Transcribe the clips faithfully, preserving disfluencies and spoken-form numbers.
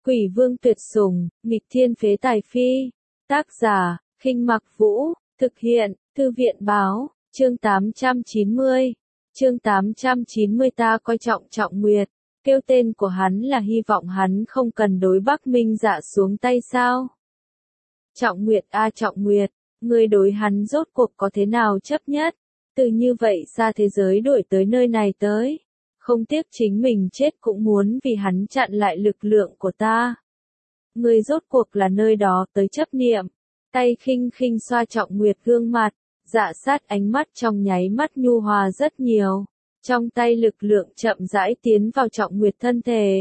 Quỷ vương tuyệt sủng, nghịch thiên phế tài phi. Tác giả, Khinh Mặc Vũ, thực hiện, Thư viện báo, chương tám trăm chín mươi. Chương tám trăm chín mươi ta coi trọng Trọng Nguyệt, kêu tên của hắn là hy vọng hắn không cần đối Bắc Minh Dạ xuống tay sao? Trọng Nguyệt a Trọng Nguyệt, ngươi đối hắn rốt cuộc có thế nào chấp nhất? Từ như vậy xa thế giới đuổi tới nơi này tới. Không tiếc chính mình chết cũng muốn vì hắn chặn lại lực lượng của ta. Ngươi rốt cuộc là nơi đó tới chấp niệm. Tay khinh khinh xoa Trọng Nguyệt gương mặt, Dạ Sát ánh mắt trong nháy mắt nhu hòa rất nhiều. Trong tay lực lượng chậm rãi tiến vào Trọng Nguyệt thân thể.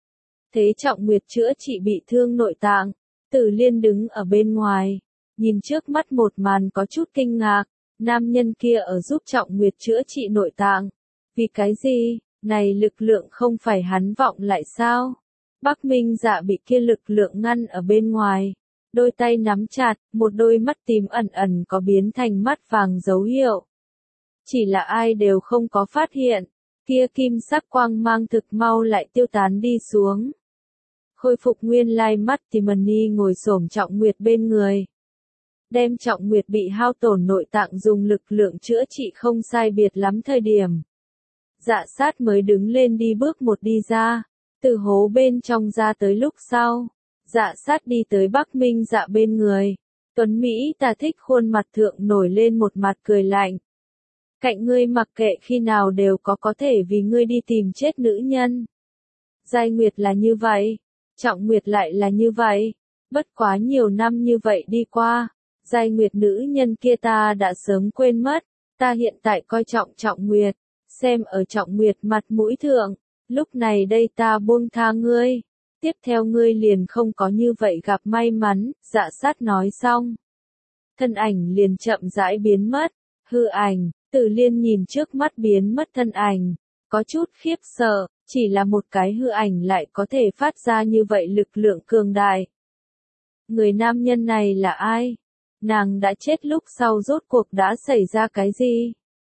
Thế Trọng Nguyệt chữa trị bị thương nội tạng, Tử Liên đứng ở bên ngoài, nhìn trước mắt một màn có chút kinh ngạc. Nam nhân kia ở giúp Trọng Nguyệt chữa trị nội tạng. Vì cái gì? Này lực lượng không phải hắn vọng lại sao? Bắc Minh Dạ bị kia lực lượng ngăn ở bên ngoài. Đôi tay nắm chặt, một đôi mắt tím ẩn ẩn có biến thành mắt vàng dấu hiệu. Chỉ là ai đều không có phát hiện. Kia kim sắc quang mang thực mau lại tiêu tán đi xuống. Khôi phục nguyên lai mắt Timony ngồi xổm Trọng Nguyệt bên người. Đem Trọng Nguyệt bị hao tổn nội tạng dùng lực lượng chữa trị không sai biệt lắm thời điểm. Dạ Sát mới đứng lên đi bước một đi ra, từ hố bên trong ra tới lúc sau. Dạ Sát đi tới Bắc Minh Dạ bên người. Tuấn Mỹ ta thích khuôn mặt thượng nổi lên một mặt cười lạnh. Cạnh ngươi mặc kệ khi nào đều có có thể vì ngươi đi tìm chết nữ nhân. Giai Nguyệt là như vậy, Trọng Nguyệt lại là như vậy. Bất quá nhiều năm như vậy đi qua. Giai Nguyệt nữ nhân kia ta đã sớm quên mất, ta hiện tại coi trọng Trọng Nguyệt, xem ở Trọng Nguyệt mặt mũi thượng, lúc này đây ta buông tha ngươi, tiếp theo ngươi liền không có như vậy gặp may mắn. Dạ Sát nói xong. Thân ảnh liền chậm rãi biến mất, hư ảnh, Tử Liên nhìn trước mắt biến mất thân ảnh, có chút khiếp sợ, chỉ là một cái hư ảnh lại có thể phát ra như vậy lực lượng cường đại. Người nam nhân này là ai? Nàng đã chết lúc sau rốt cuộc đã xảy ra cái gì?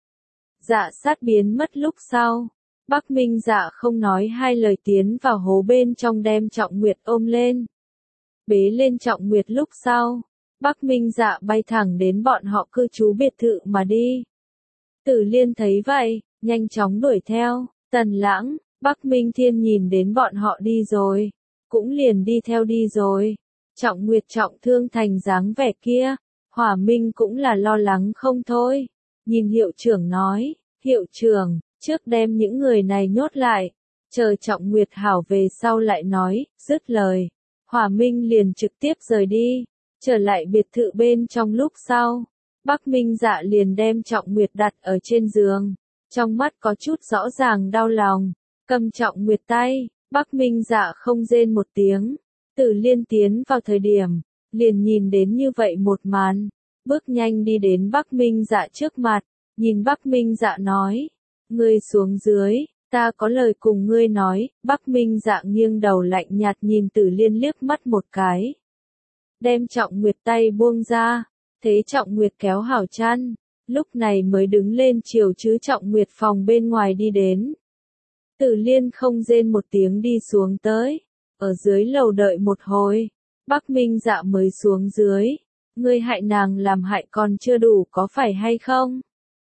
Dạ Sát biến mất lúc sau. Bắc Minh Dạ không nói hai lời tiến vào hố bên trong đem Trọng Nguyệt ôm lên. Bế lên Trọng Nguyệt lúc sau. Bắc Minh Dạ bay thẳng đến bọn họ cư trú biệt thự mà đi. Tử Liên thấy vậy, nhanh chóng đuổi theo. Tần Lãng, Bắc Minh Thiên nhìn đến bọn họ đi rồi. Cũng liền đi theo đi rồi. Trọng Nguyệt trọng thương thành dáng vẻ kia, Hỏa Minh cũng là lo lắng không thôi. Nhìn hiệu trưởng nói, hiệu trưởng, trước đem những người này nhốt lại, chờ Trọng Nguyệt hảo về sau lại nói. Dứt lời, Hỏa Minh liền trực tiếp rời đi, trở lại biệt thự bên trong lúc sau. Bắc Minh Dạ liền đem Trọng Nguyệt đặt ở trên giường, trong mắt có chút rõ ràng đau lòng, cầm Trọng Nguyệt tay, Bắc Minh Dạ không rên một tiếng. Tử Liên tiến vào thời điểm, liền nhìn đến như vậy một màn, bước nhanh đi đến Bắc Minh Dạ trước mặt, nhìn Bắc Minh Dạ nói, ngươi xuống dưới, ta có lời cùng ngươi nói. Bắc Minh Dạ nghiêng đầu lạnh nhạt nhìn Tử Liên liếc mắt một cái, đem Trọng Nguyệt tay buông ra, thế Trọng Nguyệt kéo hảo chăn, lúc này mới đứng lên chiều chứ Trọng Nguyệt phòng bên ngoài đi đến. Tử Liên không rên một tiếng đi xuống tới. Ở dưới lầu đợi một hồi, Bắc Minh Dạ mới xuống dưới. Ngươi hại nàng làm hại còn chưa đủ có phải hay không?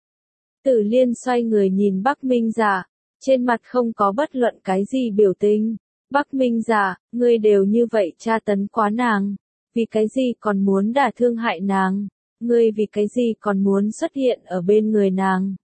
Tử Liên xoay người nhìn Bắc Minh Dạ, trên mặt không có bất luận cái gì biểu tình. Bắc Minh Dạ, ngươi đều như vậy tra tấn quá nàng, vì cái gì còn muốn đả thương hại nàng? Ngươi vì cái gì còn muốn xuất hiện ở bên người nàng?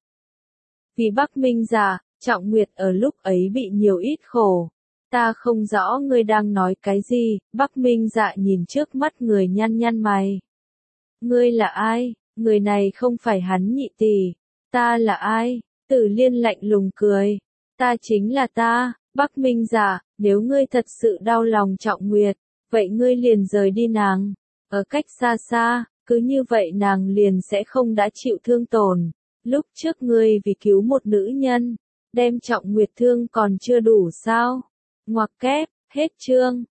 Vì Bắc Minh Dạ, Trọng Nguyệt ở lúc ấy bị nhiều ít khổ. Ta không rõ ngươi đang nói cái gì. Bắc Minh Dạ nhìn trước mắt người nhăn nhăn mày. Ngươi là ai? Người này không phải hắn nhị tỷ. Ta là ai? Tử Liên lạnh lùng cười. Ta chính là ta. Bắc Minh Dạ, nếu ngươi thật sự đau lòng Trọng Nguyệt, vậy ngươi liền rời đi nàng. Ở cách xa xa, cứ như vậy nàng liền sẽ không đã chịu thương tổn. Lúc trước ngươi vì cứu một nữ nhân, đem Trọng Nguyệt thương còn chưa đủ sao? Ngoặc kép, hết chương.